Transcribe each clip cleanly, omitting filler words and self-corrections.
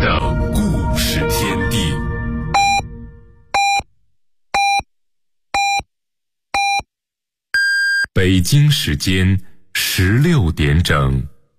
的故事天地。北京时间16点整。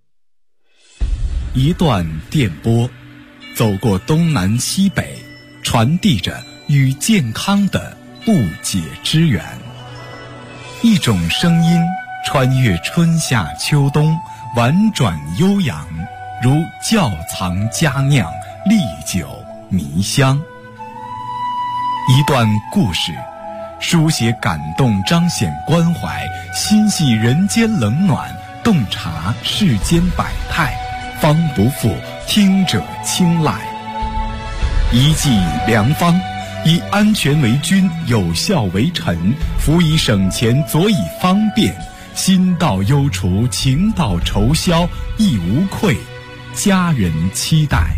一段电波，走过东南西北，传递着与健康的不解之缘。一种声音穿越春夏秋冬，婉转悠扬，如窖藏佳酿，历久弥香。一段故事，书写感动，彰显关怀，心系人间冷暖，洞察世间百态，方不负听者青睐。一剂良方，以安全为君，有效为臣，辅以省钱，佐以方便，心到忧除，情到愁消，亦无愧，家人期待。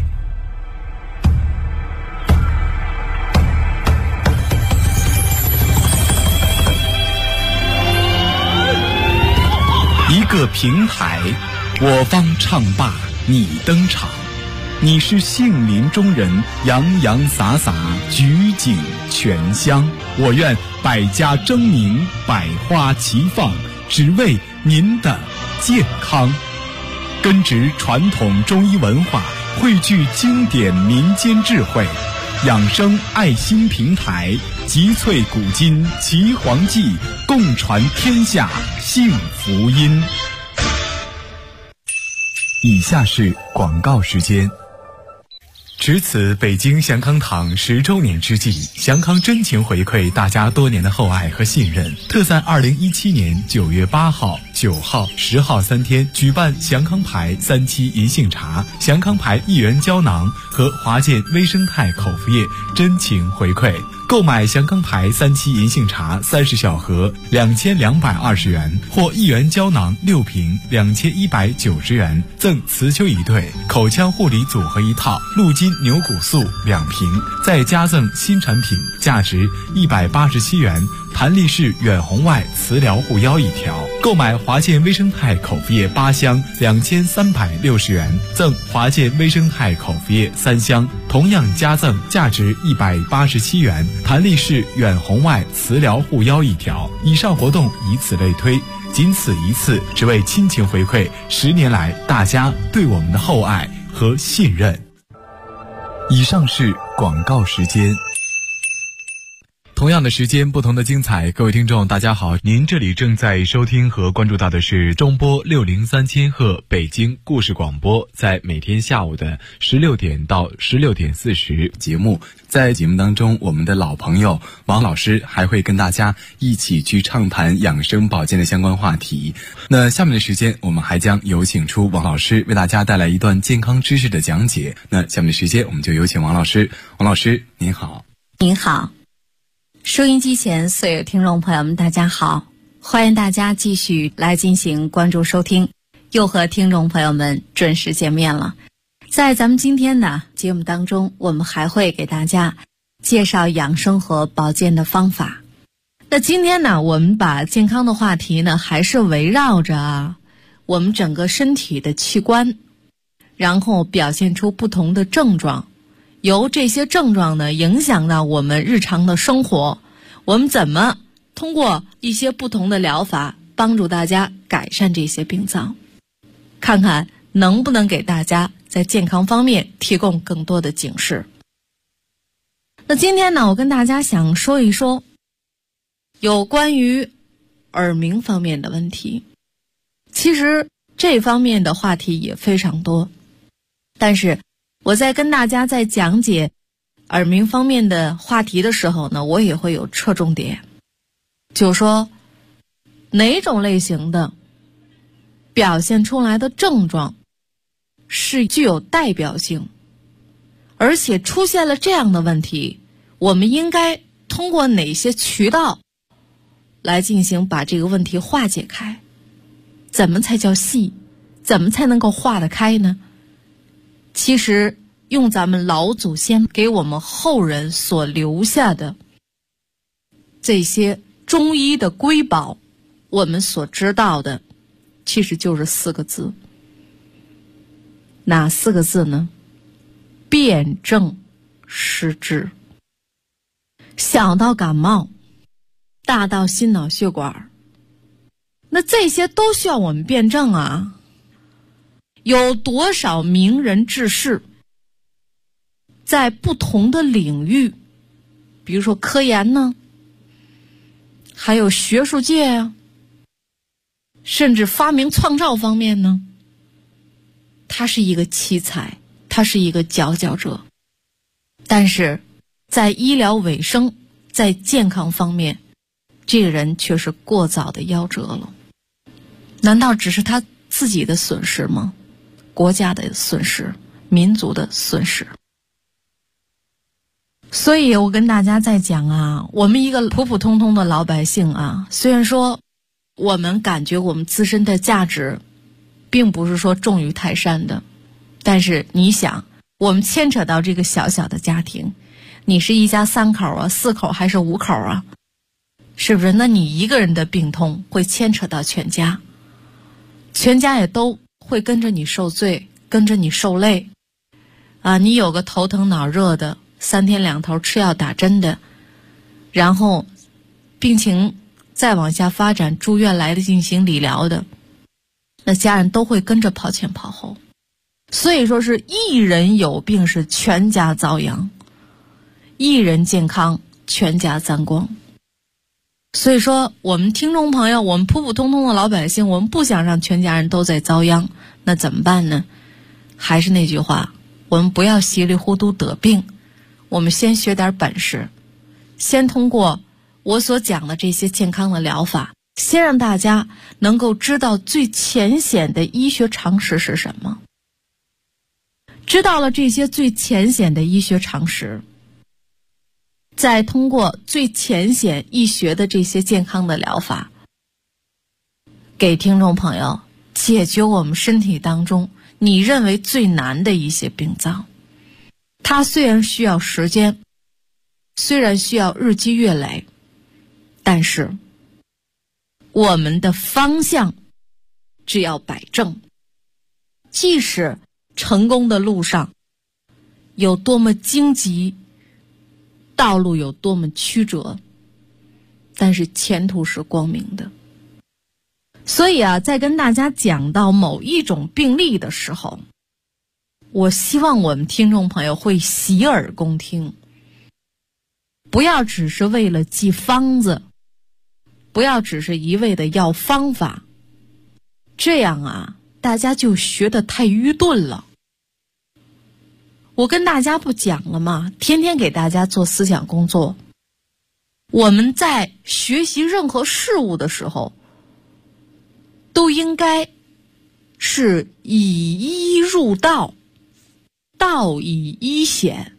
一个平台，我方唱罢你登场，你是杏林中人，洋洋洒洒，举景全香。我愿百家争鸣，百花齐放，只为您的健康。根植传统中医文化，汇聚经典民间智慧，养生爱心平台，集萃古今奇黄记，共传天下幸福音。以下是广告时间。值此北京祥康堂10周年之际，祥康真情回馈大家多年的厚爱和信任，特在2017年9月8号、9号、10号3天举办祥康牌3期银杏茶、祥康牌1元胶囊和华健微生态口服液真情回馈。购买祥康牌3期银杏茶30小盒2220元，或1元胶囊6瓶2190元，赠雌丘1对，口腔护理组合1套，鹿筋牛骨素2瓶，再加赠新产品价值187元，弹力式远红外磁疗护腰1条。购买华健微生态口服液8箱2360元，赠华健微生态口服液3箱，同样加赠价值187元，弹力式远红外磁疗护腰1条。以上活动以此类推，仅此一次，只为亲情回馈10年来大家对我们的厚爱和信任。以上是广告时间。同样的时间，不同的精彩。各位听众大家好，您这里正在收听和关注到的是中波603千赫北京故事广播，在每天下午的16点到16点40节目。在节目当中，我们的老朋友王老师还会跟大家一起去畅谈养生保健的相关话题。那下面的时间，我们还将有请出王老师为大家带来一段健康知识的讲解。那下面的时间，我们就有请王老师。王老师您好。 您好，收音机前所有听众朋友们大家好，欢迎大家继续来进行关注收听，又和听众朋友们准时见面了。在咱们今天的节目当中，我们还会给大家介绍养生和保健的方法。那今天呢，我们把健康的话题呢，还是围绕着我们整个身体的器官，然后表现出不同的症状，由这些症状呢影响到我们日常的生活，我们怎么通过一些不同的疗法帮助大家改善这些病灶，看看能不能给大家在健康方面提供更多的警示。那今天呢，我跟大家想说一说有关于耳鸣方面的问题。其实这方面的话题也非常多，但是我在跟大家在讲解耳鸣方面的话题的时候呢，我也会有侧重点，就是说哪种类型的表现出来的症状是具有代表性，而且出现了这样的问题，我们应该通过哪些渠道来进行把这个问题化解开。怎么才叫细？怎么才能够化得开呢？其实用咱们老祖先给我们后人所留下的这些中医的瑰宝，我们所知道的其实就是4个字。哪4个字呢？辨辨证施治。小到感冒，大到心脑血管，那这些都需要我们辩证啊。有多少名人志士在不同的领域，比如说科研呢，还有学术界啊，甚至发明创造方面呢，他是一个奇才，他是一个佼佼者，但是在医疗卫生，在健康方面，这个人却是过早的夭折了。难道只是他自己的损失吗？国家的损失，民族的损失。所以我跟大家在讲啊，我们一个普普通通的老百姓啊，虽然说我们感觉我们自身的价值并不是说重于泰山的，但是你想，我们牵扯到这个小小的家庭，你是一家3口啊，4口还是5口啊，是不是？那你一个人的病痛会牵扯到全家，全家也都会跟着你受罪，跟着你受累啊！你有个头疼脑热的，3天2头吃药打针的，然后病情再往下发展，住院来的进行理疗的，那家人都会跟着跑前跑后。所以说是一人有病是全家遭殃，一人健康全家沾光。所以说我们听众朋友，我们普普通通的老百姓，我们不想让全家人都在遭殃，那怎么办呢？还是那句话，我们不要稀里糊涂得病，我们先学点本事，先通过我所讲的这些健康的疗法，先让大家能够知道最浅显的医学常识是什么。知道了这些最浅显的医学常识，再通过最浅显医学的这些健康的疗法，给听众朋友解决我们身体当中你认为最难的一些病灶。它虽然需要时间，虽然需要日积月累，但是我们的方向只要摆正，即使成功的路上有多么荆棘，道路有多么曲折，但是前途是光明的。所以啊，在跟大家讲到某一种病例的时候，我希望我们听众朋友会洗耳恭听，不要只是为了记方子，不要只是一味的要方法，这样啊，大家就学得太愚钝了。我跟大家不讲了吗？天天给大家做思想工作。我们在学习任何事物的时候，都应该是以医入道，道以医显。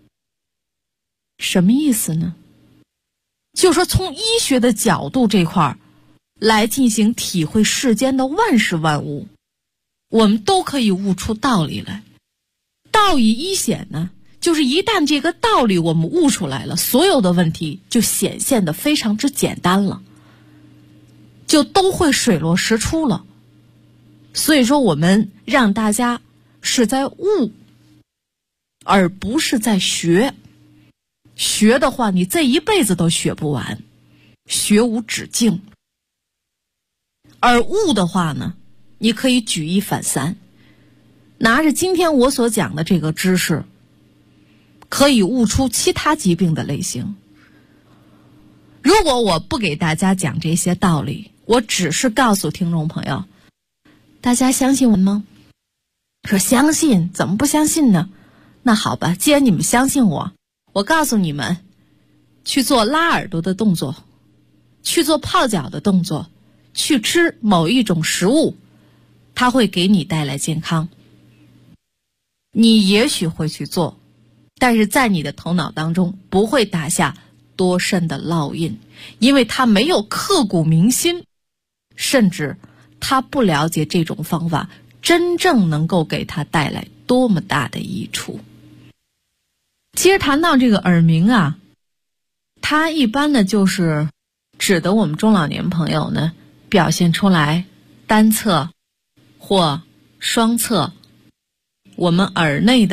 什么意思呢？就是说从医学的角度这块来进行体会世间的万事万物，我们都可以悟出道理来。道以医显呢，就是一旦这个道理我们悟出来了，所有的问题就显现得非常之简单了，就都会水落石出了。所以说我们让大家是在悟，而不是在学。学的话你这一辈子都学不完，学无止境。而悟的话呢，你可以举一反三，拿着今天我所讲的这个知识，可以悟出其他疾病的类型。如果我不给大家讲这些道理，我只是告诉听众朋友，大家相信我吗？说相信，怎么不相信呢？那好吧，既然你们相信我，我告诉你们，去做拉耳朵的动作，去做泡脚的动作，去吃某一种食物，它会给你带来健康。你也许会去做，但是在你的头脑当中不会打下多深的烙印，因为它没有刻骨铭心，甚至他不了解这种方法真正能够给他带来多么大的益处。其实谈到这个耳鸣啊，它一般呢就是指的我们中老年朋友呢表现出来单侧或双侧我们耳内的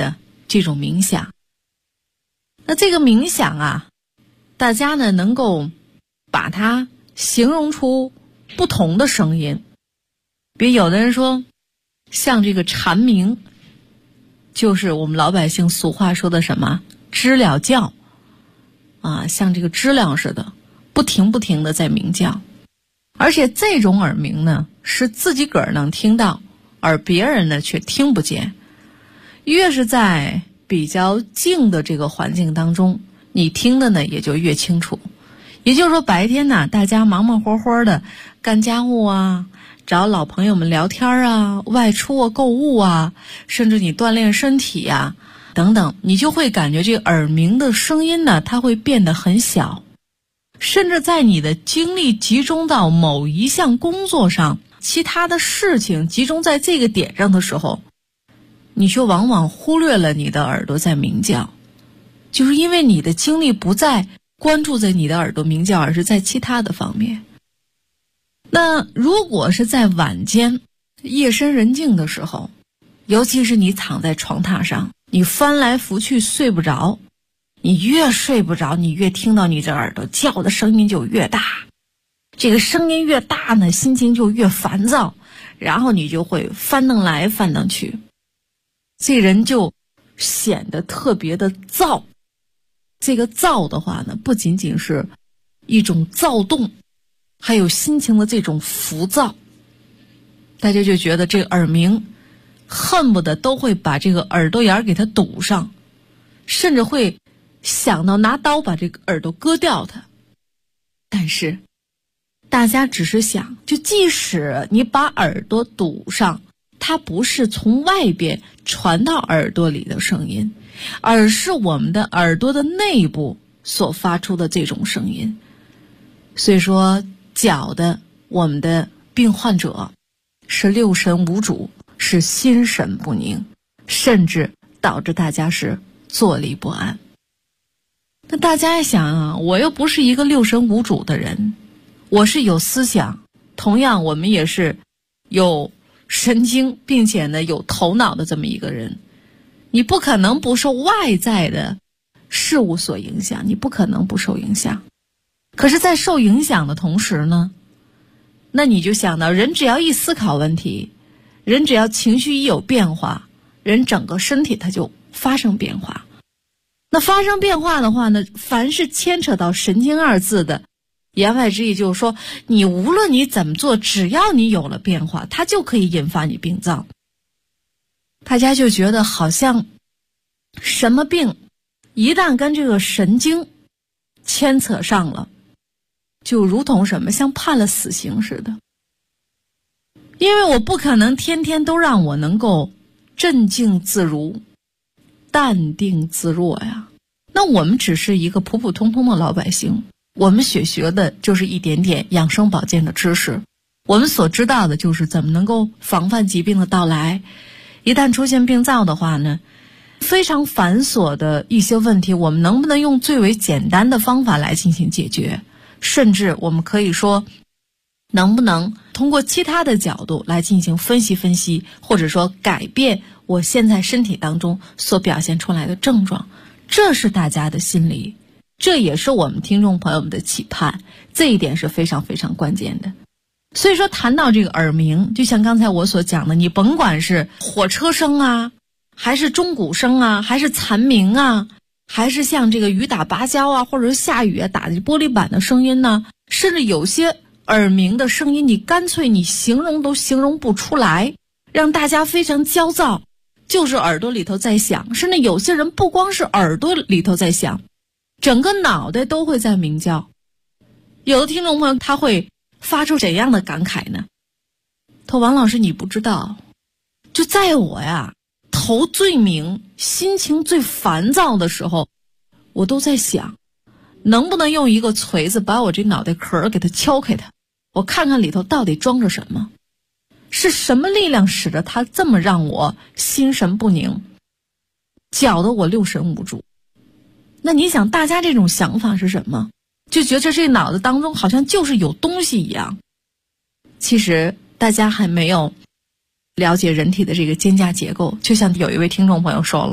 这种冥想。那这个冥想啊，大家呢能够把它形容出不同的声音。比如有的人说像这个蝉鸣，就是我们老百姓俗话说的什么知了叫啊，像这个知了似的不停的在鸣叫。而且这种耳鸣呢是自己个儿能听到，而别人呢却听不见。越是在比较静的这个环境当中，你听的呢也就越清楚。也就是说白天呢大家忙忙活活的干家务啊，找老朋友们聊天啊，外出啊，购物啊，甚至你锻炼身体啊等等，你就会感觉这个耳鸣的声音呢它会变得很小。甚至在你的精力集中到某一项工作上，其他的事情集中在这个点上的时候，你却往往忽略了你的耳朵在鸣叫，就是因为你的精力不再关注在你的耳朵鸣叫，而是在其他的方面。那如果是在晚间夜深人静的时候，尤其是你躺在床榻上，你翻来覆去睡不着，你越睡不着，你越听到你这耳朵叫的声音就越大，这个声音越大呢，心情就越烦躁，然后你就会翻腾来翻腾去，这人就显得特别的躁。这个躁的话呢，不仅仅是一种躁动，还有心情的这种浮躁。大家就觉得这个耳鸣恨不得都会把这个耳朵眼给它堵上，甚至会想到拿刀把这个耳朵割掉它。但是大家只是想，就即使你把耳朵堵上，它不是从外边传到耳朵里的声音，而是我们的耳朵的内部所发出的这种声音。所以说脚的我们的病患者是六神无主，是心神不宁，甚至导致大家是坐立不安。那大家也想啊，我又不是一个六神无主的人，我是有思想，同样我们也是有神经并且呢有头脑的这么一个人，你不可能不受外在的事物所影响，你不可能不受影响。可是在受影响的同时呢，那你就想到人只要一思考问题，人只要情绪一有变化，人整个身体它就发生变化。那发生变化的话呢，凡是牵扯到神经二字的，言外之意就是说，你无论你怎么做，只要你有了变化，它就可以引发你病灶。大家就觉得好像什么病一旦跟这个神经牵扯上了，就如同什么像判了死刑似的。因为我不可能天天都让我能够镇静自如，淡定自若呀。那我们只是一个普普通通的老百姓，我们学的就是一点点养生保健的知识，我们所知道的就是怎么能够防范疾病的到来。一旦出现病灶的话呢，非常繁琐的一些问题，我们能不能用最为简单的方法来进行解决，甚至我们可以说能不能通过其他的角度来进行分析，或者说改变我现在身体当中所表现出来的症状。这是大家的心理，这也是我们听众朋友们的期盼，这一点是非常非常关键的。所以说谈到这个耳鸣，就像刚才我所讲的，你甭管是火车声啊，还是钟鼓声啊，还是蝉鸣啊，还是像这个雨打芭蕉啊，或者是下雨啊打这玻璃板的声音呢，甚至有些耳鸣的声音你干脆你形容都形容不出来，让大家非常焦躁，就是耳朵里头在响。甚至有些人不光是耳朵里头在响，整个脑袋都会在鸣叫。有的听众朋友他会发出怎样的感慨呢？他说王老师你不知道，就在我呀头最明心情最烦躁的时候，我都在想能不能用一个锤子把我这脑袋壳给它敲开它，我看看里头到底装着什么，是什么力量使得它这么让我心神不宁，搅得我六神无主。那你想大家这种想法是什么？就觉得这脑子当中好像就是有东西一样。其实大家还没有了解人体的这个肩胛结构，就像有一位听众朋友说了，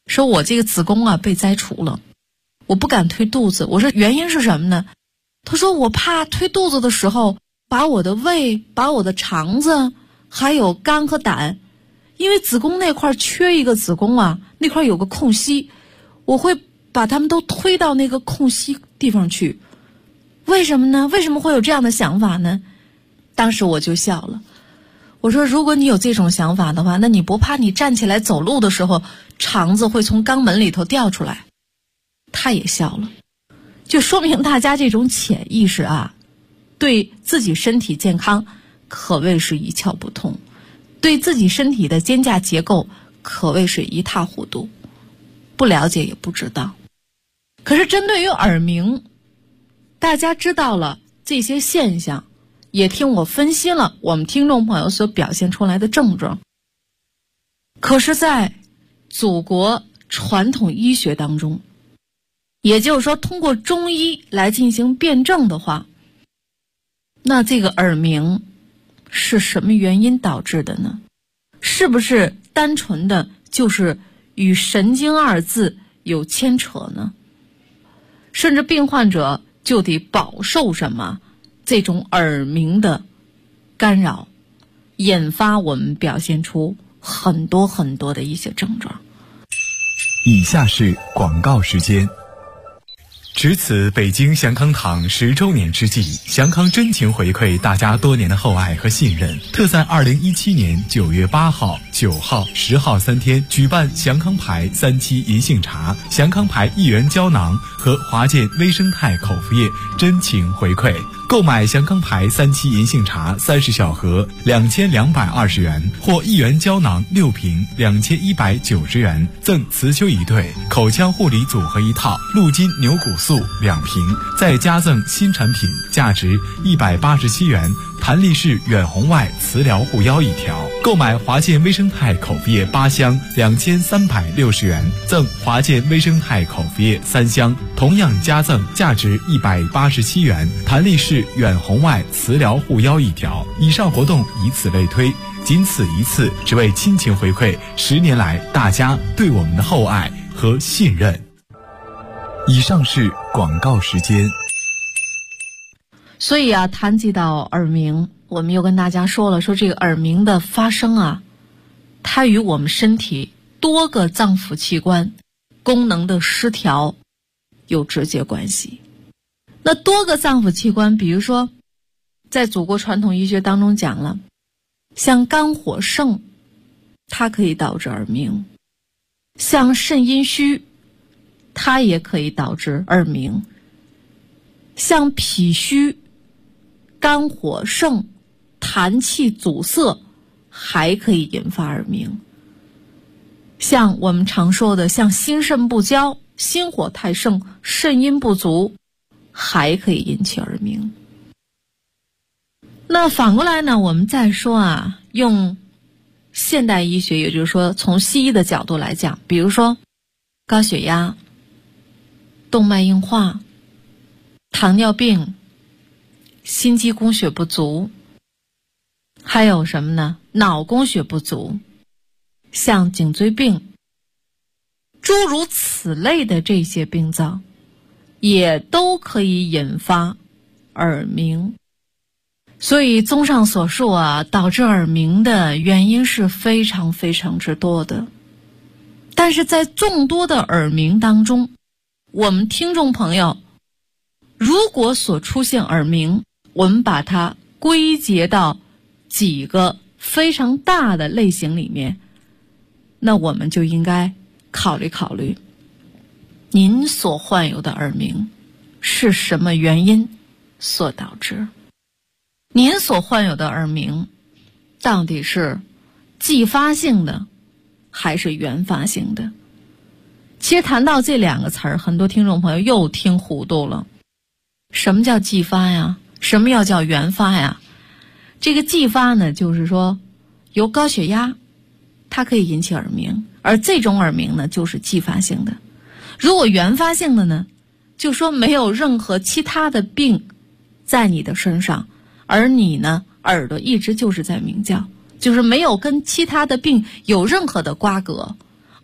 说我这个子宫啊被摘除了，我不敢推肚子。我说原因是什么呢？他说我怕推肚子的时候把我的胃、把我的肠子还有肝和胆，因为子宫那块缺一个子宫啊，那块有个空隙，我会把他们都推到那个空隙地方去。为什么呢？为什么会有这样的想法呢？当时我就笑了，我说如果你有这种想法的话，那你不怕你站起来走路的时候肠子会从肛门里头掉出来？他也笑了，就说明大家这种潜意识啊，对自己身体健康可谓是一窍不通，对自己身体的肩胛结构可谓是一塌糊涂，不了解也不知道。可是针对于耳鸣，大家知道了这些现象，也听我分析了我们听众朋友所表现出来的症状。可是在祖国传统医学当中，也就是说通过中医来进行辩证的话，那这个耳鸣是什么原因导致的呢？是不是单纯的就是与神经二字有牵扯呢？甚至病患者就得饱受什么这种耳鸣的干扰，引发我们表现出很多很多的一些症状。 以下是广告时间。值此北京祥康堂10周年之际，祥康真情回馈大家多年的厚爱和信任，特在2017年9月8号、9号、10号3天举办祥康牌3期银杏茶、祥康牌1元胶囊和华健微生态口服液真情回馈。购买祥康牌3期银杏茶30小盒2220元，或1元胶囊6瓶2190元，赠雌丘1对，口腔护理组合1套，鹿筋牛骨素2瓶，再加赠新产品价值187元弹力式远红外磁疗护腰1条。购买华健微生态口服液8箱2360元，赠华健微生态口服液3箱，同样加赠价值187元弹力式远红外磁疗护腰1条。以上活动以此类推，仅此一次，只为亲情回馈10年来大家对我们的厚爱和信任。以上是广告时间。 所以啊，谈及到耳鸣，我们又跟大家说了，说这个耳鸣的发生啊，它与我们身体多个脏腑器官功能的失调有直接关系。那多个脏腑器官，比如说在祖国传统医学当中讲了，像肝火盛，它可以导致耳鸣；像肾阴虚，它也可以导致耳鸣；像脾虚、肝火盛、痰气阻塞，还可以引发耳鸣。像我们常说的，像心肾不交、心火太盛、肾阴不足，还可以引起耳鸣。那反过来呢，我们再说啊，用现代医学，也就是说从西医的角度来讲，比如说高血压、动脉硬化、糖尿病、心肌供血不足，还有什么呢？脑供血不足，像颈椎病，诸如此类的这些病灶，也都可以引发耳鸣。所以综上所述啊，导致耳鸣的原因是非常非常之多的。但是在众多的耳鸣当中，我们听众朋友如果所出现耳鸣，我们把它归结到几个非常大的类型里面，那我们就应该考虑考虑，您所患有的耳鸣是什么原因所导致？您所患有的耳鸣到底是继发性的还是原发性的？其实谈到这两个词儿，很多听众朋友又听糊涂了。什么叫继发呀？什么要叫原发呀？这个继发呢，就是说由高血压它可以引起耳鸣，而这种耳鸣呢就是继发性的。如果原发性的呢，就说没有任何其他的病在你的身上，而你呢耳朵一直就是在鸣叫，就是没有跟其他的病有任何的瓜葛，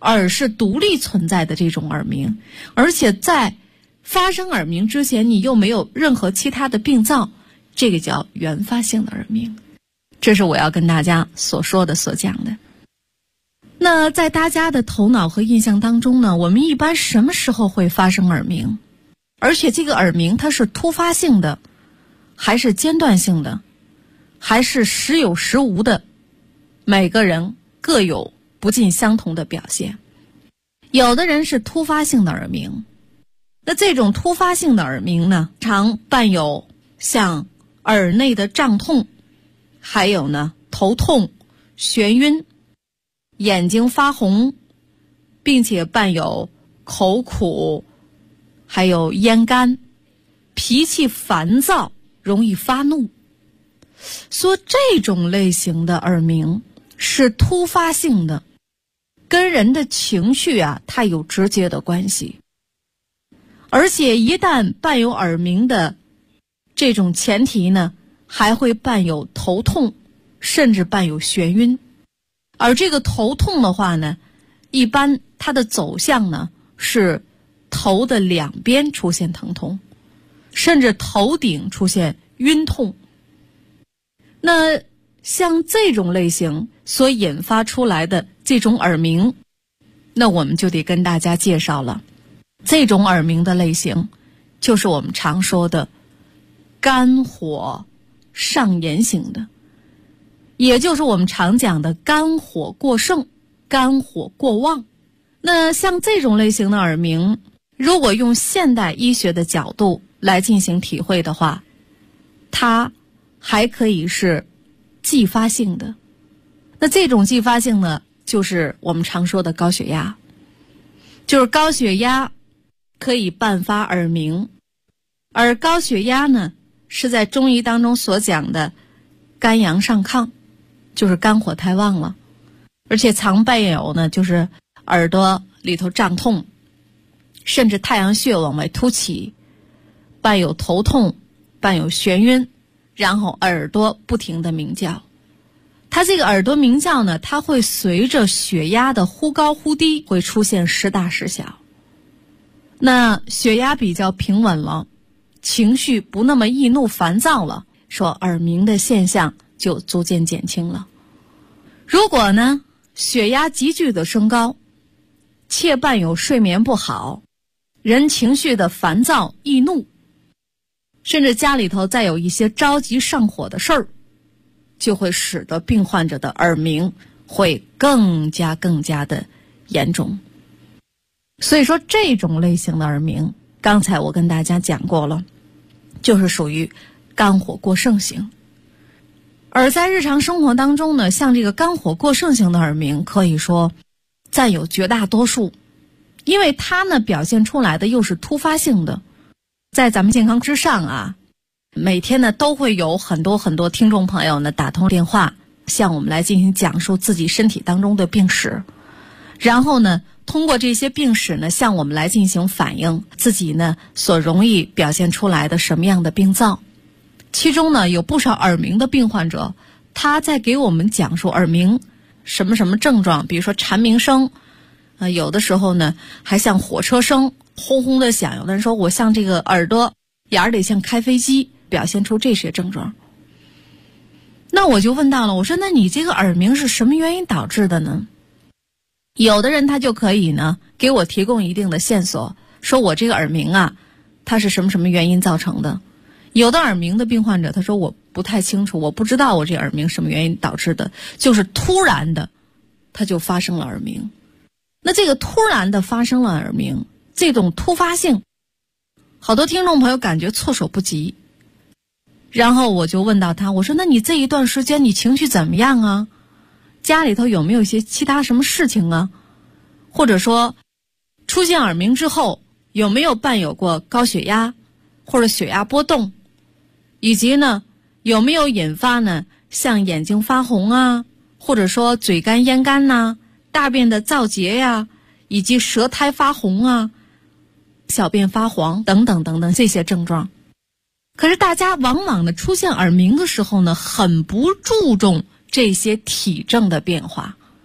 耳是独立存在的这种耳鸣，而且在发生耳鸣之前你又没有任何其他的病灶，这个叫原发性的耳鸣。这是我要跟大家所说的所讲的。那在大家的头脑和印象当中呢，我们一般什么时候会发生耳鸣？而且这个耳鸣它是突发性的，还是间断性的，还是时有时无的？每个人各有不尽相同的表现。有的人是突发性的耳鸣，那这种突发性的耳鸣呢，常伴有像耳内的胀痛，还有呢头痛、眩晕、眼睛发红，并且伴有口苦，还有咽干，脾气烦躁，容易发怒。说这种类型的耳鸣是突发性的，跟人的情绪它有直接的关系。而且一旦伴有耳鸣的这种前提呢，还会伴有头痛，甚至伴有眩晕。而这个头痛的话呢，一般它的走向呢是头的两边出现疼痛，甚至头顶出现晕痛。那像这种类型所引发出来的这种耳鸣，那我们就得跟大家介绍了。这种耳鸣的类型就是我们常说的肝火上炎型的，也就是我们常讲的肝火过盛、肝火过旺。那像这种类型的耳鸣，如果用现代医学的角度来进行体会的话，它还可以是继发性的。那这种继发性呢，就是我们常说的高血压。就是高血压可以伴发耳鸣，而高血压呢，是在中医当中所讲的肝阳上亢，就是肝火太旺了，而且常伴有呢，就是耳朵里头胀痛，甚至太阳穴往外凸起，伴有头痛，伴有眩晕，然后耳朵不停地鸣叫。它这个耳朵鸣叫呢，它会随着血压的忽高忽低，会出现时大时小。那血压比较平稳了，情绪不那么易怒烦躁了，说耳鸣的现象就逐渐减轻了。如果呢，血压急剧的升高，且伴有睡眠不好，人情绪的烦躁易怒，甚至家里头再有一些着急上火的事儿，就会使得病患者的耳鸣会更加的严重。所以说这种类型的耳鸣，刚才我跟大家讲过了，就是属于肝火过盛型。而在日常生活当中呢，像这个肝火过盛型的耳鸣，可以说占有绝大多数，因为它呢表现出来的又是突发性的。在咱们健康之上每天呢都会有很多听众朋友呢打通电话向我们来进行讲述自己身体当中的病史，然后呢通过这些病史呢向我们来进行反映自己呢所容易表现出来的什么样的病灶。其中呢有不少耳鸣的病患者，他在给我们讲述耳鸣什么症状，比如说蝉鸣声，有的时候呢还像火车声轰轰的响，有的人说我像这个耳朵眼里像开飞机，表现出这些症状。那我就问到了，我说那你这个耳鸣是什么原因导致的呢？有的人他就可以呢给我提供一定的线索，说我这个耳鸣它是什么原因造成的。有的耳鸣的病患者他说我不太清楚，我不知道我这耳鸣什么原因导致的，就是突然的他就发生了耳鸣。那这个突然的发生了耳鸣，这种突发性，好多听众朋友感觉措手不及。然后我就问到他，我说那你这一段时间你情绪怎么样啊？家里头有没有一些其他什么事情啊？或者说出现耳鸣之后有没有伴有过高血压或者血压波动，以及呢有没有引发呢像眼睛发红或者说嘴干咽干大便的燥结以及舌苔发红小便发黄等等这些症状。可是大家往往的出现耳鸣的时候呢，很不注重这些体征的变化，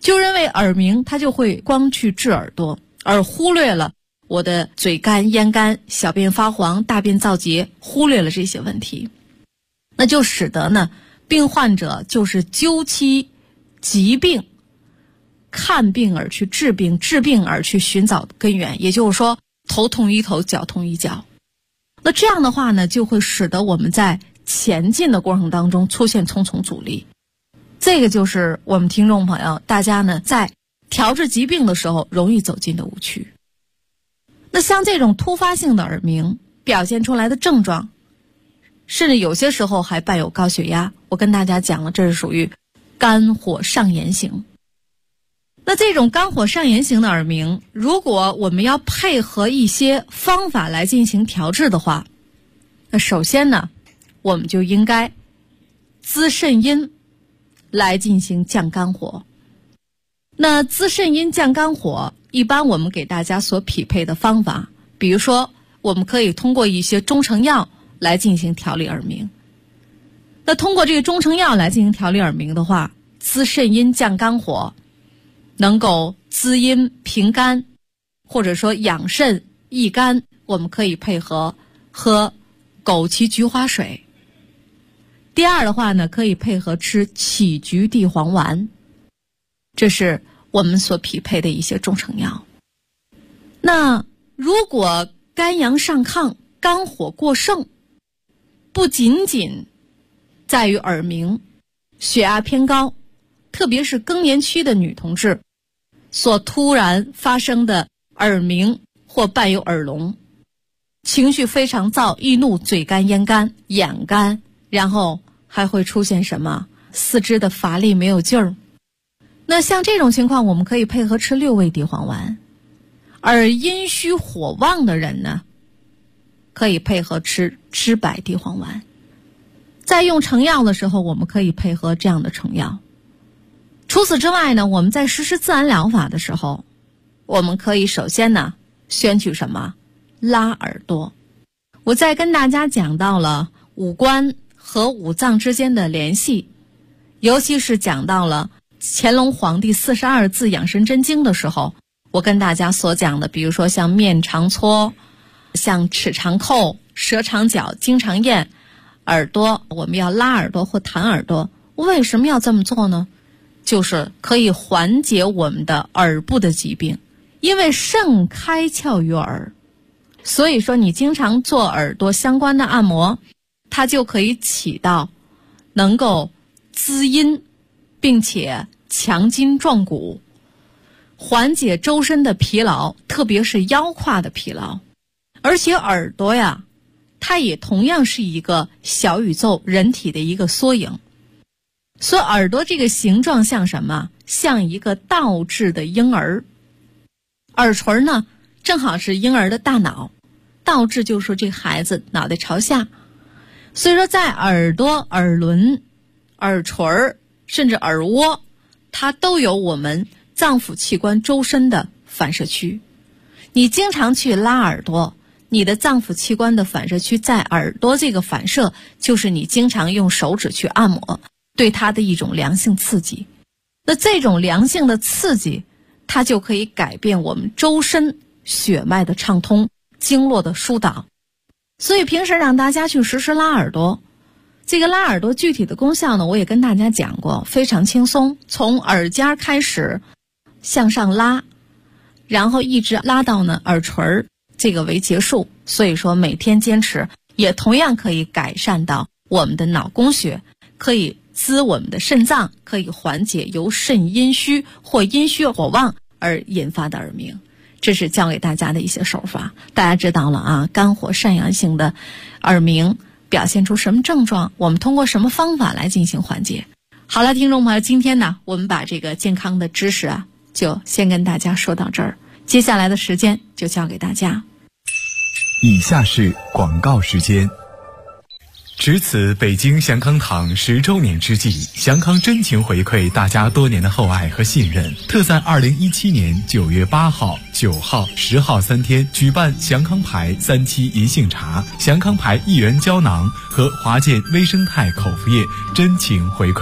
就认为耳鸣它就会光去治耳朵，而忽略了我的嘴干、咽干、小便发黄、大便燥结，忽略了这些问题，那就使得呢病患者就是究其疾病，看病而去治病，治病而去寻找根源，也就是说头痛医头，脚痛医脚。那这样的话呢，就会使得我们在前进的过程当中出现重重阻力。这个就是我们听众朋友大家呢在调治疾病的时候容易走进的误区。那像这种突发性的耳鸣表现出来的症状，甚至有些时候还伴有高血压，我跟大家讲了，这是属于肝火上炎型。那这种肝火上炎型的耳鸣，如果我们要配合一些方法来进行调治的话，那首先呢，我们就应该滋肾阴来进行降肝火。那滋肾阴降肝火，一般我们给大家所匹配的方法，比如说我们可以通过一些中成药来进行调理耳鸣。那通过这个中成药来进行调理耳鸣的话，滋肾阴降肝火，能够滋阴平肝，或者说养肾益肝，我们可以配合喝枸杞菊花水。第二的话呢，可以配合吃杞菊地黄丸，这是我们所匹配的一些中成药。那如果肝阳上亢，肝火过盛，不仅仅在于耳鸣，血压偏高，特别是更年期的女同志所突然发生的耳鸣或伴有耳聋，情绪非常躁，易怒，嘴干、咽干、眼干，然后还会出现什么四肢的乏力没有劲儿。那像这种情况，我们可以配合吃6味地黄丸。而阴虚火旺的人呢，可以配合吃知柏地黄丸。在用成药的时候，我们可以配合这样的成药。除此之外呢，我们在实施自然疗法的时候，我们可以首先呢选取什么？拉耳朵。我在跟大家讲到了五官和五脏之间的联系，尤其是讲到了乾隆皇帝42字养神真经的时候，我跟大家所讲的，比如说像面常搓，像齿常扣，舌常绞，津常咽，耳朵我们要拉耳朵或弹耳朵。为什么要这么做呢？就是可以缓解我们的耳部的疾病，因为肾开窍于耳，所以说你经常做耳朵相关的按摩，它就可以起到能够滋阴并且强筋壮骨，缓解周身的疲劳，特别是腰胯的疲劳。而且耳朵呀，它也同样是一个小宇宙，人体的一个缩影。所以耳朵这个形状像什么？像一个倒置的婴儿。耳垂呢，正好是婴儿的大脑，倒置就是说这个孩子脑袋朝下。所以说在耳朵、耳轮、耳垂甚至耳蜗，它都有我们脏腑器官周身的反射区。你经常去拉耳朵，你的脏腑器官的反射区在耳朵，这个反射就是你经常用手指去按摩，对它的一种良性刺激。那这种良性的刺激，它就可以改变我们周身血脉的畅通，经络的疏导。所以平时让大家去实施拉耳朵，这个拉耳朵具体的功效呢，我也跟大家讲过，非常轻松，从耳尖开始向上拉，然后一直拉到呢耳垂，这个为结束。所以说每天坚持，也同样可以改善到我们的脑供血，可以滋我们的肾脏，可以缓解由肾阴虚或阴虚火旺而引发的耳鸣。这是教给大家的一些手法。大家知道了啊，肝火上阳性的耳鸣表现出什么症状，我们通过什么方法来进行缓解。好了，听众朋友，今天呢我们把这个健康的知识啊就先跟大家说到这儿，接下来的时间就交给大家。 以下是广告时间。值此北京祥康堂10周年之际，祥康真情回馈大家多年的厚爱和信任，特在2017年9月8号、9号、10号3天举办祥康牌3期银杏茶、祥康牌1元胶囊和华健微生态口服液真情回馈。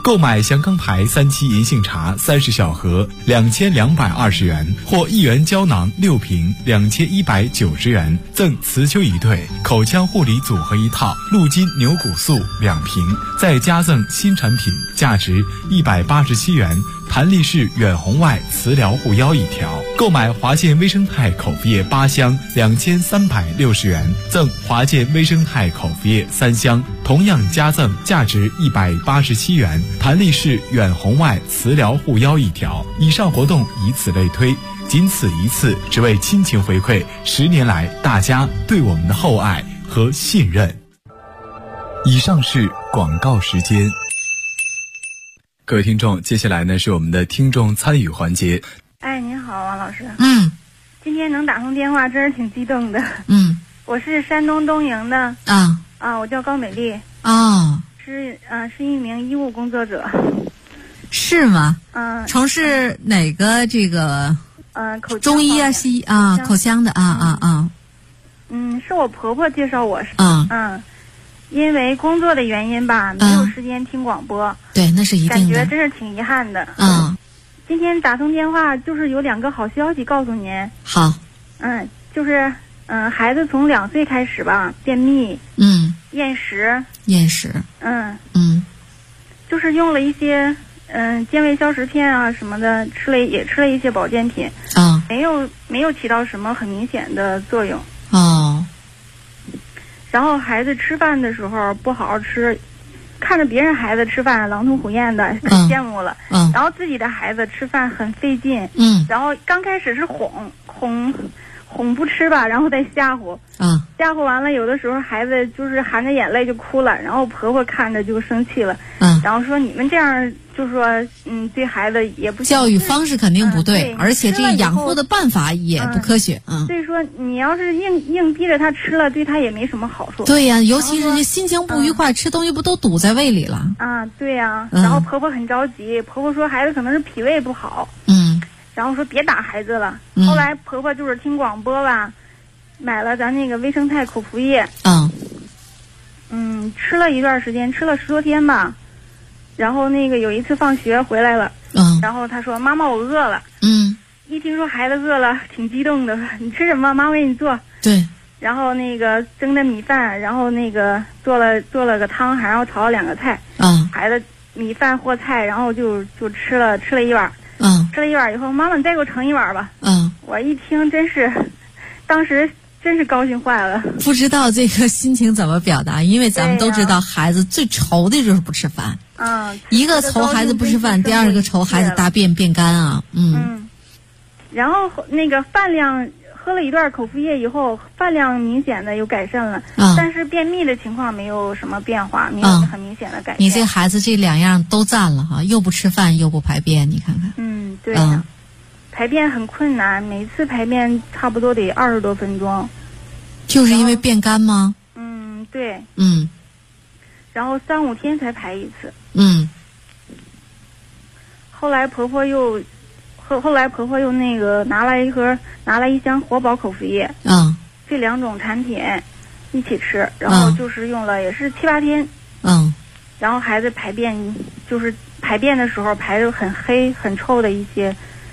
购买祥康牌3期银杏茶30小盒2220元，或1元胶囊6瓶2190元，赠磁丘仪对、口腔护理组合1套、鹿筋牛骨素2瓶，再加赠新产品价值187元弹力式远红外磁疗护腰1条。购买华健微生态口服液8箱2360元，赠华健微生态口服液3箱，同样加赠价值187元弹力式远红外磁疗护腰1条。以上活动以此类推，仅此一次，只为亲情回馈10年来大家对我们的厚爱和信任。以上是广告时间。各位听众，接下来呢是我们的听众参与环节。 哎，您好，王老师。 今天能打通电话，真是挺激动的。我是山东东营的。我叫高美丽。是一名医务工作者。 是吗？从事哪个这个？ 口中医啊，西医啊，口腔的是我婆婆介绍我。因为工作的原因吧，没有时间听广播。对，那是一定的。感觉真是挺遗憾的。今天打通电话就是有2个好消息告诉您。好。就是孩子从2岁开始吧，便秘。厌食。就是用了一些健胃消食片啊什么的，也吃了一些保健品。没有起到什么很明显的作用。然后孩子吃饭的时候不好好吃，看着别人孩子吃饭狼吞虎咽的，可羡慕了。然后自己的孩子吃饭很费劲。然后刚开始是哄不吃吧，然后再吓唬。吓唬完了，有的时候孩子就是含着眼泪就哭了，然后婆婆看着就生气了。然后说你们这样就说对孩子也不教育方式肯定不对，而且这养护的办法也不科学。 所以说你要是硬逼着他吃了，对他也没什么好处。 对呀，尤其是心情不愉快，吃东西不都堵在胃里了？ 对呀。然后婆婆很着急，婆婆说孩子可能是脾胃不好。然后说别打孩子了。后来婆婆就是听广播吧，买了咱那个微生态口服液。吃了一段时间，吃了10多天吧。然后那个有一次放学回来了。然后他说妈妈我饿了。一听说孩子饿了，挺激动的，说你吃什么？妈给你做。对。然后那个蒸的米饭，然后那个做了个汤，然后炒了2个菜。孩子米饭和菜，然后就吃了1碗。吃了1碗以后，妈妈你再给我盛1碗吧。我一听当时真是高兴坏了。 不知道这个心情怎么表达，因为咱们都知道孩子最愁的就是不吃饭。一个愁孩子不吃饭，第二个愁孩子大便变干啊。 然后那个饭量喝了一段口服液以后，饭量明显的有改善了。但是便秘的情况没有什么变化，没有很明显的改善。 你这孩子这2样都占了哈，又不吃饭又不排便，你看看。 对呀。排便很困难，每次排便差不多得20多分钟。 就是因为变干吗？ 对。然后3、5天才排一次。后来婆婆又那个拿来1箱活宝口服液。这2种产品一起吃，然后就是用了也是7、8天。然后孩子排便就是排便的时候排得很黑很臭的一些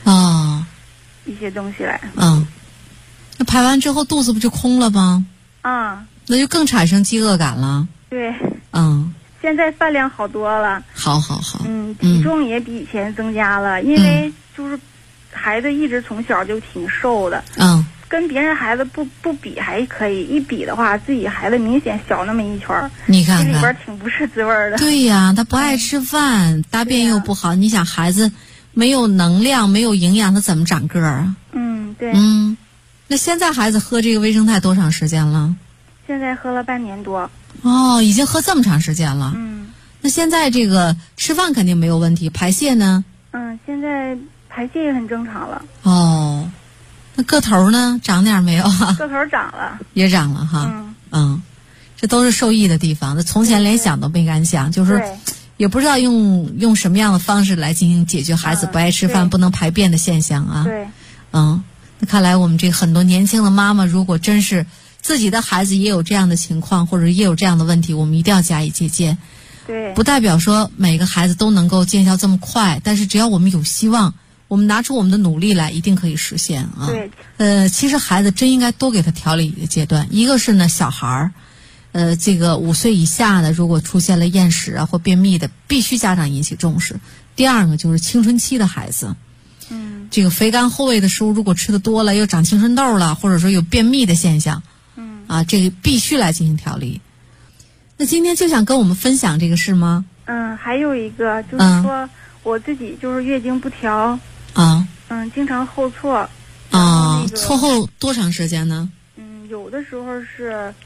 东西来。 那排完之后肚子不就空了吗？那就更产生饥饿感了。 对。现在饭量好多了。好。体重也比以前增加了，因为就是孩子一直从小就挺瘦的。跟别人孩子不比还可以，一比的话，自己孩子明显小那么一圈。你看看，心里边挺不是滋味的。对呀，他不爱吃饭，大便又不好，你想孩子没有能量、没有营养，他怎么长个儿啊？对。那现在孩子喝这个微生态多长时间了？现在喝了半年多。已经喝这么长时间了。那现在这个吃饭肯定没有问题，排泄呢？现在排泄也很正常了。那个头呢？长点没有啊？个头长了，也长了哈。这都是受益的地方。那从前连想都没敢想，就是也不知道用什么样的方式来进行解决孩子不爱吃饭、不能排便的现象啊。那看来我们这很多年轻的妈妈，如果真是自己的孩子也有这样的情况，或者也有这样的问题，我们一定要加以借鉴。 对， 不代表说每个孩子都能够见效这么快，但是只要我们有希望，我们拿出我们的努力来，一定可以实现啊。 对， 其实孩子真应该多给他调理一个阶段，一个是呢小孩儿。这个5岁以下的，如果出现了厌食啊或便秘的，必须家长引起重视。第二个就是青春期的孩子，这个肥甘厚味的食物如果吃的多了，又长青春痘了，或者说有便秘的现象，这个必须来进行调理。那今天就想跟我们分享这个事吗？ 还有一个就是说，我自己就是月经不调经常后错错后多长时间呢？ 有的时候是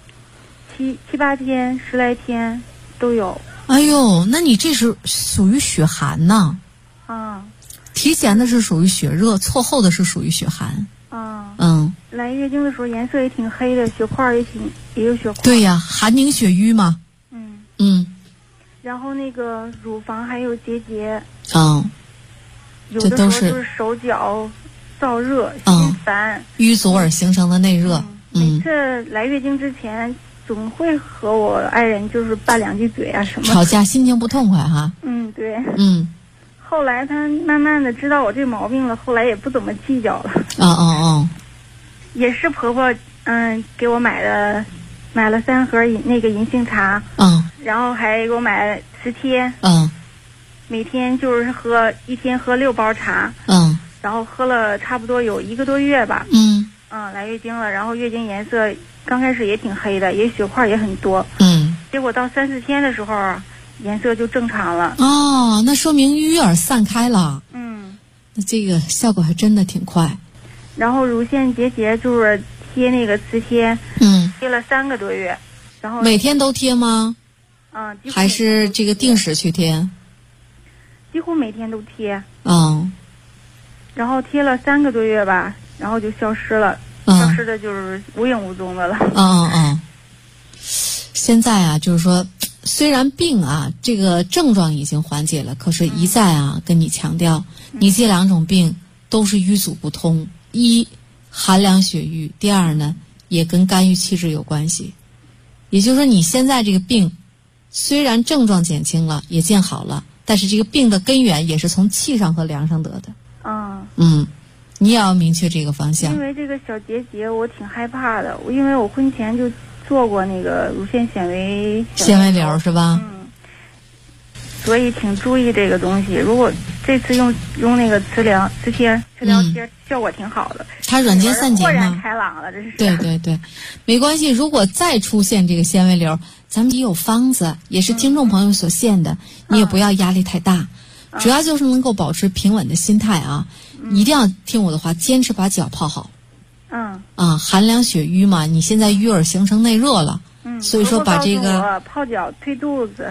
7、8天、10来天都有。 哎呦，那你这是属于血寒呢？提前的是属于血热，错后的是属于血寒。 来月经的时候颜色也挺黑的，血块也有血块。 对呀，寒凝血瘀嘛。 然后那个乳房还有结节。有这都是就是手脚燥热、心烦、 瘀阻而形成的内热。 每次来月经之前，总会和我爱人就是拌2句嘴啊什么。 吵架，心情不痛快哈。 对。后来他慢慢的知道我这毛病了，后来也不怎么计较了。也是婆婆给我买了3盒那个银杏茶。然后还给我买了磁贴。每天就是一天喝6包茶。然后喝了差不多有1个多月吧。来月经了，然后月经颜色刚开始也挺黑的，也血块也很多。结果到3、4天的时候，颜色就正常了。 那说明瘀儿散开了。那这个效果还真的挺快。 然后乳腺结节就是贴那个磁贴，贴了3个多月。然后每天都贴吗？还是这个定时去贴？ 几乎每天都贴。然后贴了3个多月吧，然后就消失了。消失的就是无影无踪的了。现在啊，就是说，虽然病这个症状已经缓解了，可是一再跟你强调，你这2种病都是瘀阻不通。一，寒凉血瘀；第二呢，也跟肝郁气滞有关系。也就是说，你现在这个病，虽然症状减轻了，也见好了，但是这个病的根源也是从气上和凉上得的。你也要明确这个方向。 因为这个小结节我挺害怕的，因为我婚前就做过那个乳腺纤维瘤是吧？ 所以挺注意这个东西。如果这次用那个磁疗贴效果挺好的。它软坚散结吗？ 豁然开朗了，这是。 对，没关系。如果再出现这个纤维瘤，咱们也有方子，也是听众朋友所献的，你也不要压力太大。主要就是能够保持平稳的心态一定要听我的话，坚持把脚泡好。寒凉血瘀嘛，你现在瘀而形成内热了。所以说把这个泡脚推肚子。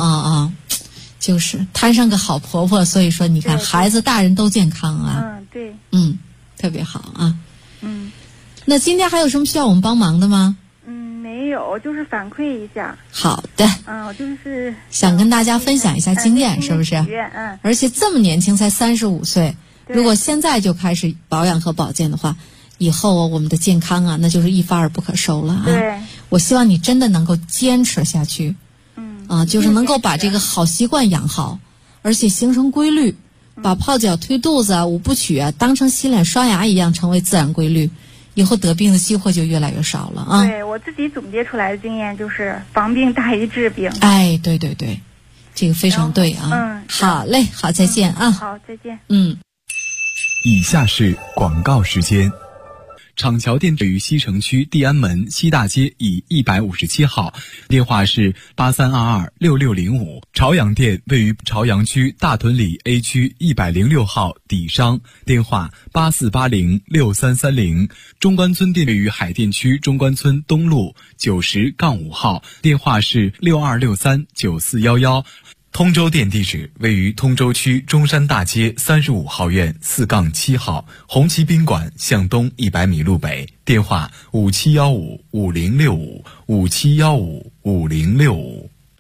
就是摊上个好婆婆，所以说你看孩子大人都健康对。 特别好那今天还有什么需要我们帮忙的吗？ 没有，就是反馈一下。 好的。 我就是想跟大家分享一下经验，是不是？而且这么年轻，才35岁，如果现在就开始保养和保健的话，以后我们的健康那就是一发而不可收了对。 我希望你真的能够坚持下去。就是能够把这个好习惯养好，而且形成规律，把泡脚推肚子5部曲当成洗脸刷牙一样，成为自然规律，以后得病的机会就越来越少了对，我自己总结出来的经验就是防病大于治病。 对，这个非常对好嘞，好，再见好，再见。 以下是广告时间。厂桥店位于西城区地安门西大街以157号，电话是83226605。朝阳店位于朝阳区大屯里 A 区106号底商，电话84806330。中关村店位于海淀区中关村东路90-5号，电话是62639411。通州店地址位于通州区中山大街35号院4-7号，红旗宾馆向东100米路北，电话57155065，57155065。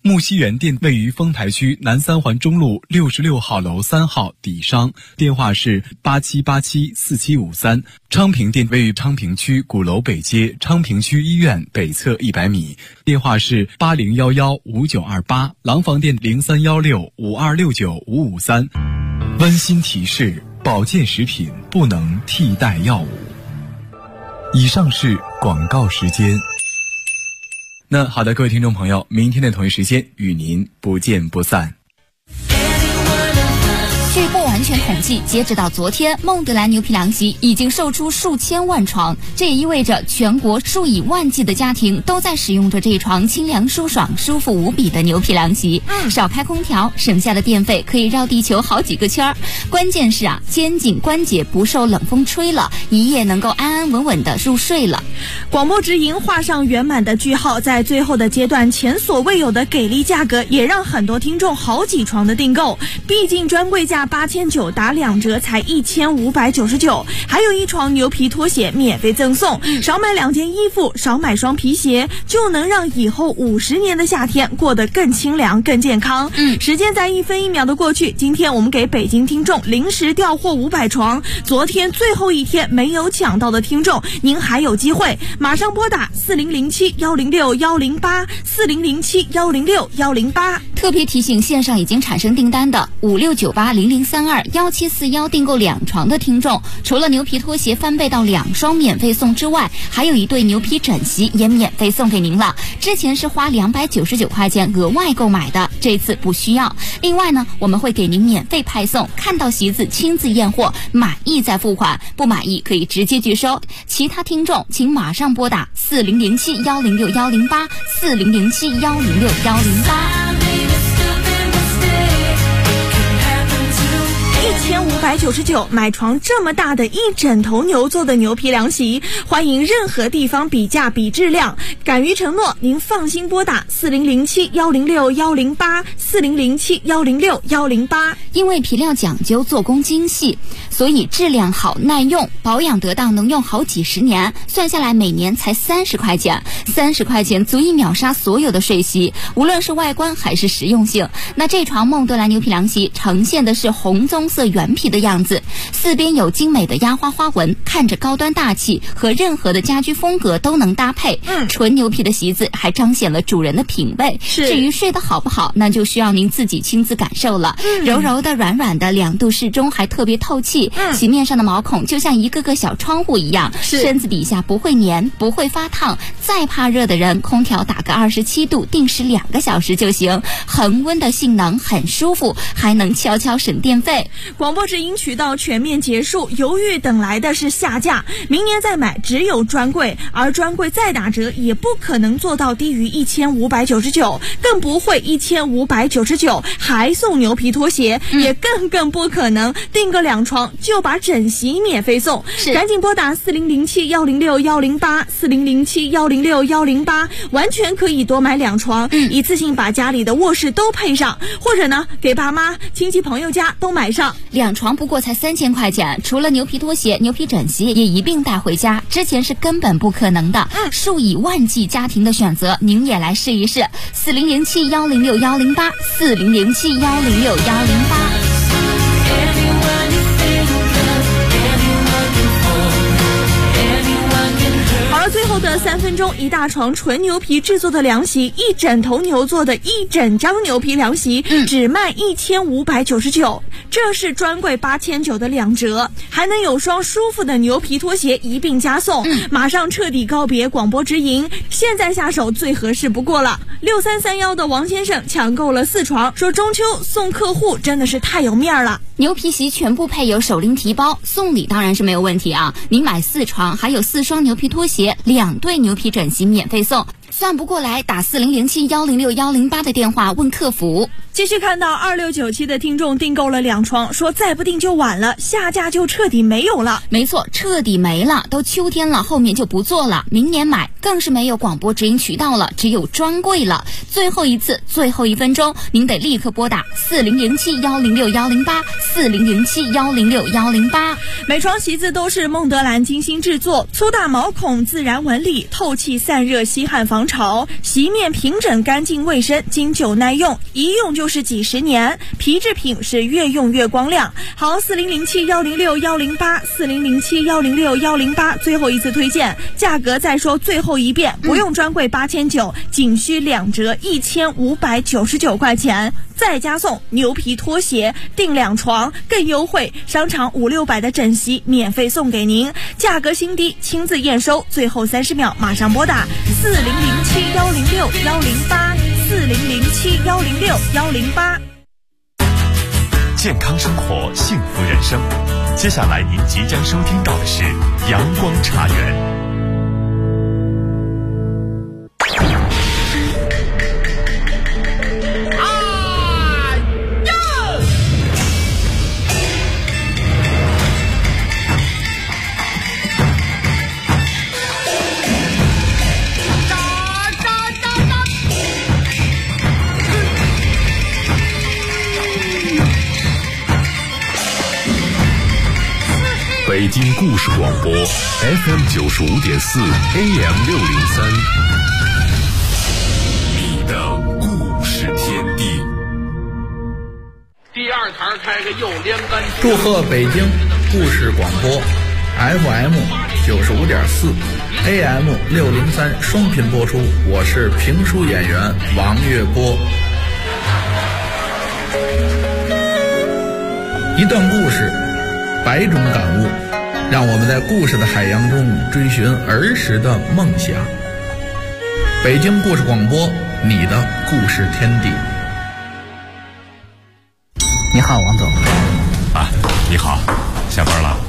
木樨园店位于丰台区南三环中路66号楼3号底商，电话是87874753。昌平店位于昌平区鼓楼北街昌平区医院北侧100米，电话是80115928。廊坊店031652695553。温馨提示：保健食品不能替代药物。以上是广告时间。那好的，各位听众朋友，明天的同一时间与您不见不散。 据不完全统计，截止到昨天，孟德兰牛皮凉席已经售出数千万床，这也意味着全国数以万计的家庭都在使用着这床清凉舒爽、舒服无比的牛皮凉席。少开空调，省下的电费可以绕地球好几个圈儿。关键是肩颈关节不受冷风吹了，一夜能够安安稳稳的入睡了。 广播直营画上圆满的句号，在最后的阶段，前所未有的给力价格也让很多听众好几床的订购。毕竟专柜价8900打2折才1599，还有一床牛皮拖鞋免费赠送，少买2件衣服，少买双皮鞋，就能让以后50年的夏天过得更清凉、更健康。时间在1分1秒的过去，今天我们给北京听众临时调货500床，昨天最后一天没有抢到的听众，您还有机会，马上拨打4007106108 4007106108。 特别提醒线上已经产生订单的569800321741订购2床的听众，除了牛皮拖鞋翻倍到2双免费送之外，还有一对牛皮枕席也免费送给您了。之前是花299块钱额外购买的，这次不需要。另外呢，我们会给您免费派送，看到席子亲自验货，满意再付款，不满意可以直接拒收。其他听众请马上拨打4007106108 4007106108。 1599买床这么大的一整头牛做的牛皮凉席，欢迎任何地方比价比质量，敢于承诺，您放心拨打4007106108 4007106108。 因为皮料讲究做工精细，所以质量好耐用，保养得当，能用好几十年，算下来每年才30块钱，30块钱足以秒杀所有的水席，无论是外观还是实用性。那这床孟德兰牛皮凉席呈现的是红棕色原皮的样子，四边有精美的压花花纹，看着高端大气，和任何的家居风格都能搭配。纯牛皮的席子还彰显了主人的品味。至于睡得好不好，那就需要您自己亲自感受了。柔柔的软软的，2度适中，还特别透气。席面上的毛孔就像一个个小窗户一样，身子底下不会粘，不会发烫。再怕热的人，空调打个27度，定时2个小时就行。恒温的性能很舒服，还能悄悄省电费。 广播直营渠道全面结束，犹豫等来的是下架，明年再买只有专柜，而专柜再打折也不可能做到低于1599，更不会1599还送牛皮拖鞋，也更不可能订个2床就把枕席免费送。赶紧拨打4007106108 4007106108，完全可以多买2床，一次性把家里的卧室都配上，或者呢给爸妈亲戚朋友家都买上。 2床不过才3000块钱，除了牛皮拖鞋、牛皮枕席也一并带回家，之前是根本不可能的。数以万计家庭的选择，您也来试一试。4007106108 4007106108。 最后的3分钟，一大床纯牛皮制作的凉席，一整头牛做的一整张牛皮凉席，只卖1599，这是专柜8900的2折，还能有双舒服的牛皮拖鞋一并加送。马上彻底告别广播直营，现在下手最合适不过了。6331的王先生抢购了4床，说中秋送客户真的是太有面了。 牛皮席全部配有手拎提包，送礼当然是没有问题啊！您买4床，还有4双牛皮拖鞋，2对牛皮枕席免费送。算不过来，打4007106108的电话问客服。 继续看到2697的听众订购了2床，说再不订就晚了，下架就彻底没有了。 没错，彻底没了，都秋天了，后面就不做了，明年买更是没有广播直营渠道了，只有专柜了。最后一次，最后1分钟，您得立刻拨打4007106108 4007106108。 每双席子都是孟德兰精心制作，粗大毛孔自然纹理，透气散热，吸汗防潮，席面平整干净卫生，经久耐用，一用就是几十年，皮制品是越用越光亮。好，4007106108，4007106108，最后一次推荐，价格再说最后一遍，不用专柜8900，仅需2折，1599块钱，再加送牛皮拖鞋，订2床更优惠，商场500-600的枕席免费送给您，价格心低，亲自验收，最后30秒马上拨打4007106108，4007106108。 健康生活，幸福人生。接下来您即将收听到的是阳光茶园。 北京故事广播 FM95.4 AM603， 你的故事天地。 第二台开个右连杆。 祝贺北京故事广播 FM95.4 AM603 双频播出，我是评书演员王月波。一段故事，100种感悟，让我们在故事的海洋中追寻儿时的梦想。北京故事广播，你的故事天地。 你好，王总。 啊，你好，下班了。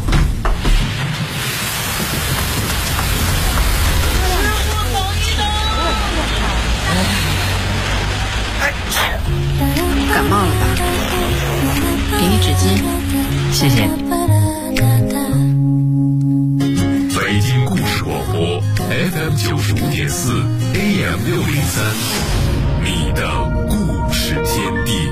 感冒了吧？给你纸巾，谢谢。 北京故事广播 FM95.4 AM603， 你的故事天地。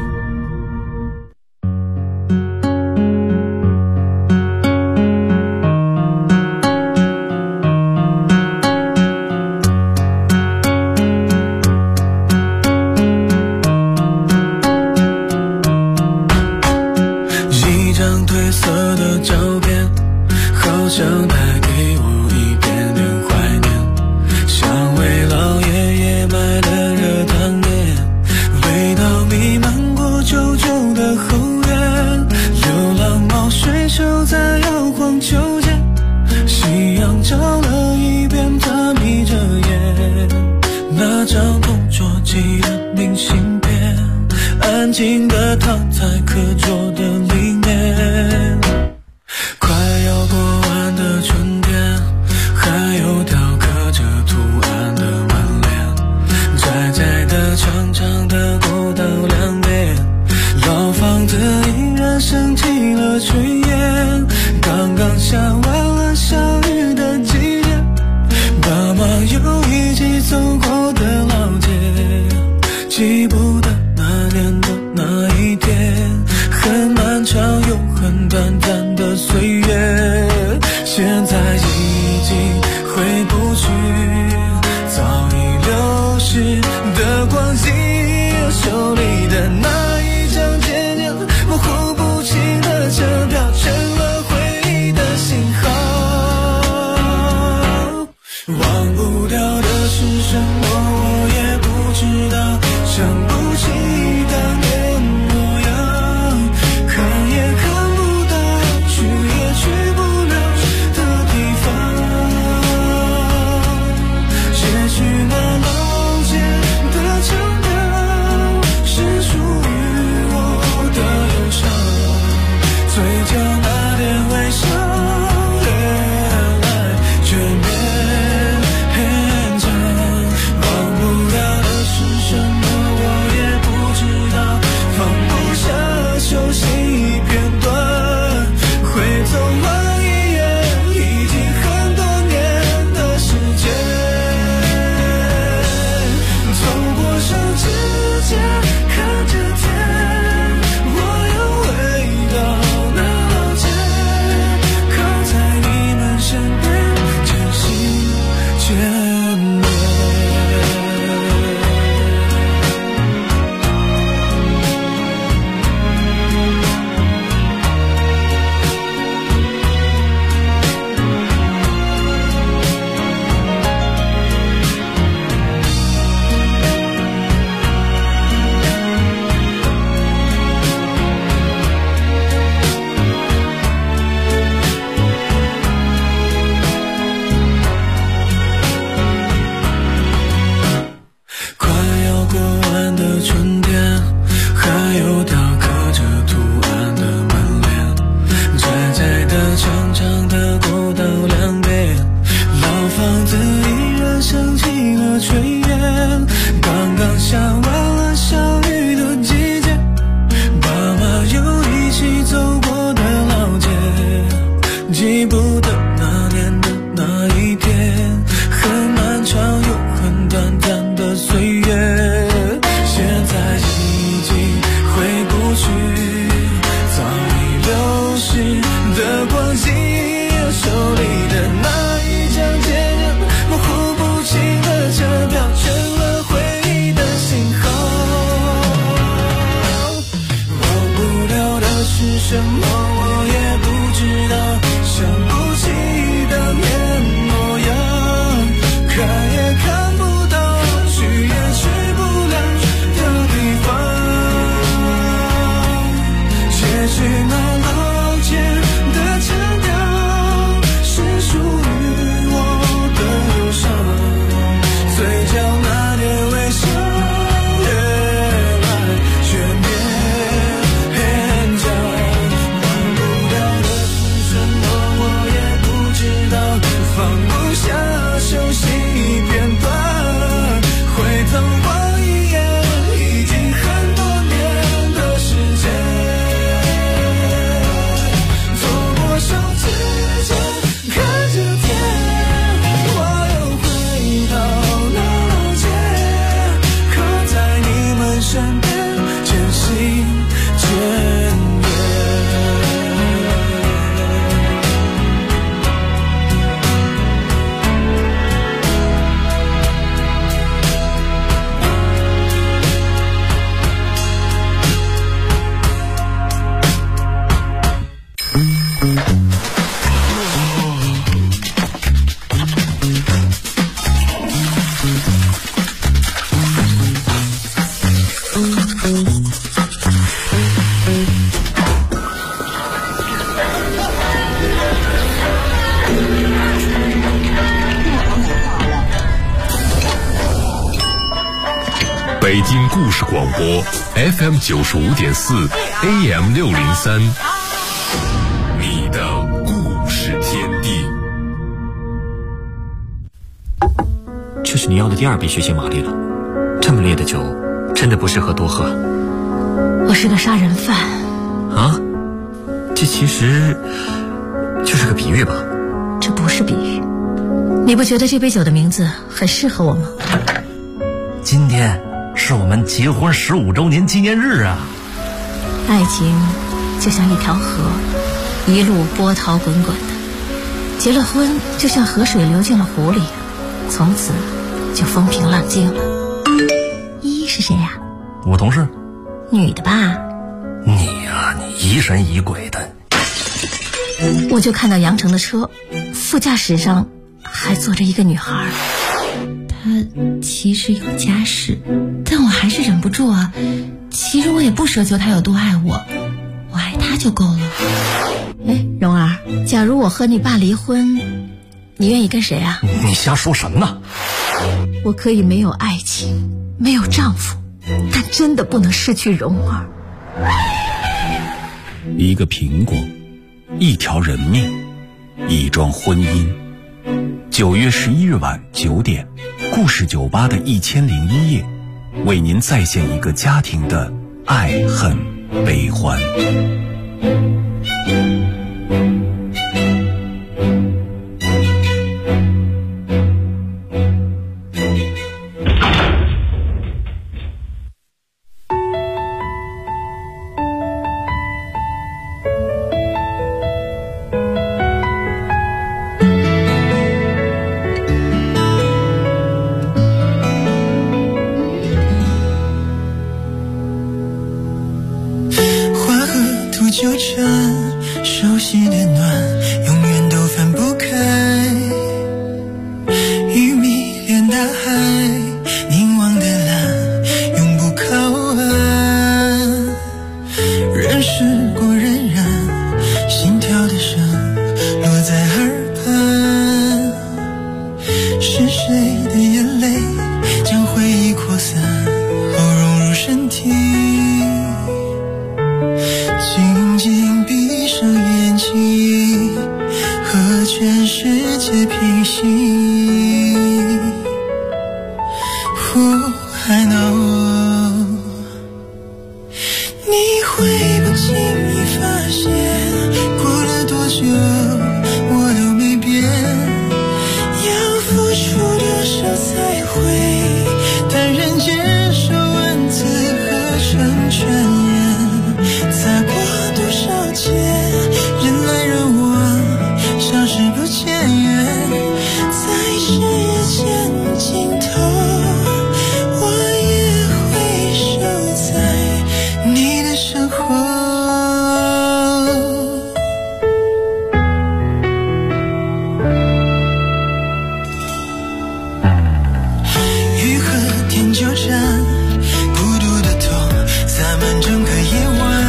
忘不了的是什么，我也不房子依然升起了炊烟，刚刚下完了小雨的季节，爸妈又一起走过的老街，记不得那年的那一天，很漫长又很短暂的岁月，现在已经回不去，早已流逝的光景，手里的那一张渐渐模糊不清的车票，成了回忆的信号。忘不了的是什么，我也不知道，想不起的面模样，看也看不到，去也去不了的地方，也许那老街的腔调是属于我的忧伤，嘴角那点微笑越来越勉强，忘不了的是什么，我也不知道，放不下熟悉片段，回头望一眼，已经很多年的时间，走过手指间看着天，我又回到那老街，靠在你们身边，渐行渐远。 北京故事广播 FM 95.4 AM 603，你的故事天地。 这是你要的第2杯血腥玛丽了，这么烈的酒真的不适合多喝。 我是个杀人犯啊，这其实就是个比喻吧？ 这不是比喻，你不觉得这杯酒的名字很适合我吗？ 今天是我们结婚15周年纪念日啊！ 爱情就像一条河，一路波涛滚滚的，结了婚就像河水流进了湖里，从此就风平浪静了。依依是谁呀？ 我同事。 女的吧？ 你呀，你疑神疑鬼的。 我就看到杨成的车，副驾驶上还坐着一个女孩。她其实有家室，但我还是忍不住啊。其实我也不奢求她有多爱我，我爱她就够了。哎，蓉儿，假如我和你爸离婚，你愿意跟谁啊？ 你瞎说什么呢？ 我可以没有爱情，没有丈夫，但真的不能失去蓉儿。 一个苹果，一条人命，一桩婚姻。9月11日晚9点，故事酒吧的1001夜，为您再现一个家庭的爱恨悲欢。 纠缠，熟悉的暖，永远都分不开。鱼迷恋大海，凝望的蓝，永不靠岸。人世过荏苒，心跳的声落在耳畔。是谁的眼泪将回忆扩散，后融入身体？紧紧闭再会，但人接受文字合成全言，擦过多少劫，人来人往，消失不见远，在时间尽头，我也会守在你的身后。雨和天纠缠，孤独的痛洒满整个夜晚，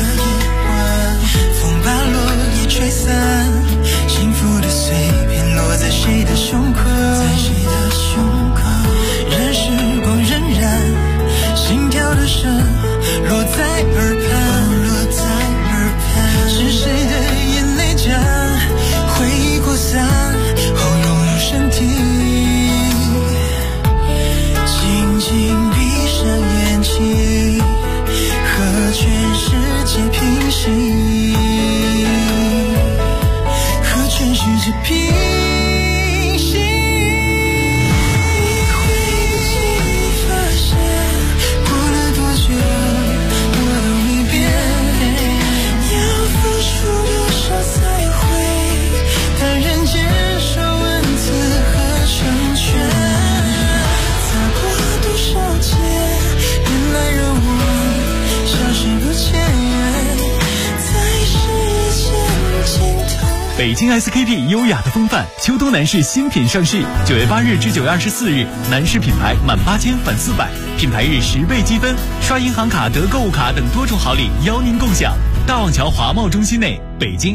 风把落叶吹散，幸福的碎片落在谁的胸口，任时光荏苒，心跳的声落在耳畔，是谁的眼泪将回忆扩散后融入身体，轻轻闭上眼睛，和全世界平行，和全世界平行。你会不经意发现，过了多久我都没变，要付出多少才会坦然接受文字合成全，擦过多少劫，人来人往，消失不见远，在时间尽头。 北京 SKP 优雅的风范秋冬男士新品上市，9月8日至9月24日，男士品牌满8000返400，品牌日10倍积分，刷银行卡得购物卡等多重好礼邀您共享。大望桥华贸中心内，北京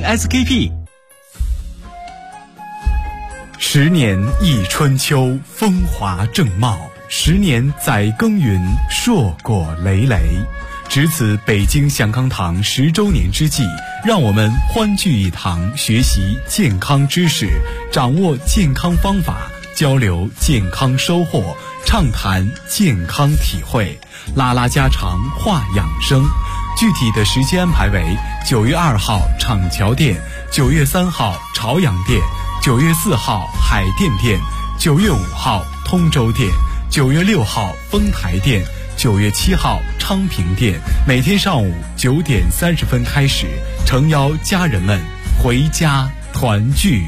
SKP。10年一春秋，风华正茂；10年载耕耘，硕果累累。值此北京祥康堂10周年之际，让我们欢聚一堂，学习健康知识，掌握健康方法，交流健康收获，畅谈健康体会，拉拉家常，话养生。具体的时间安排为9月2号厂桥店，9月3号朝阳店，9月4号海淀店，9月5号通州店，9月6号丰台店，9月7号昌平店，每天上午9点30分开始，诚邀家人们回家团聚。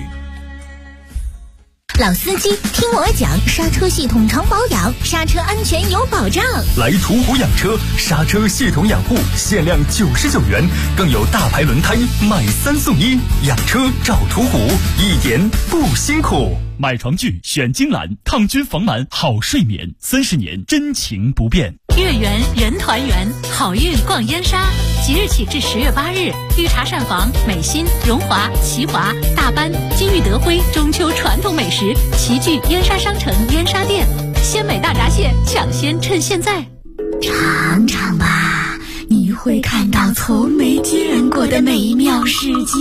老司机听我讲，刹车系统常保养，刹车安全有保障。 来途虎养车，刹车系统养护限量99元，更有大牌轮胎买3送1，养车找途虎，一点不辛苦。买床具选金兰，抗菌防螨好睡眠，30年真情不变。 月圆人团圆，好运逛燕莎。即日起至10月8日，御茶膳房、美心、荣华、齐华、大班、金玉德辉中秋传统美食齐聚燕莎商城燕莎店，鲜美大闸蟹抢先趁现在。 尝尝吧，你会看到从没见过的美妙世界。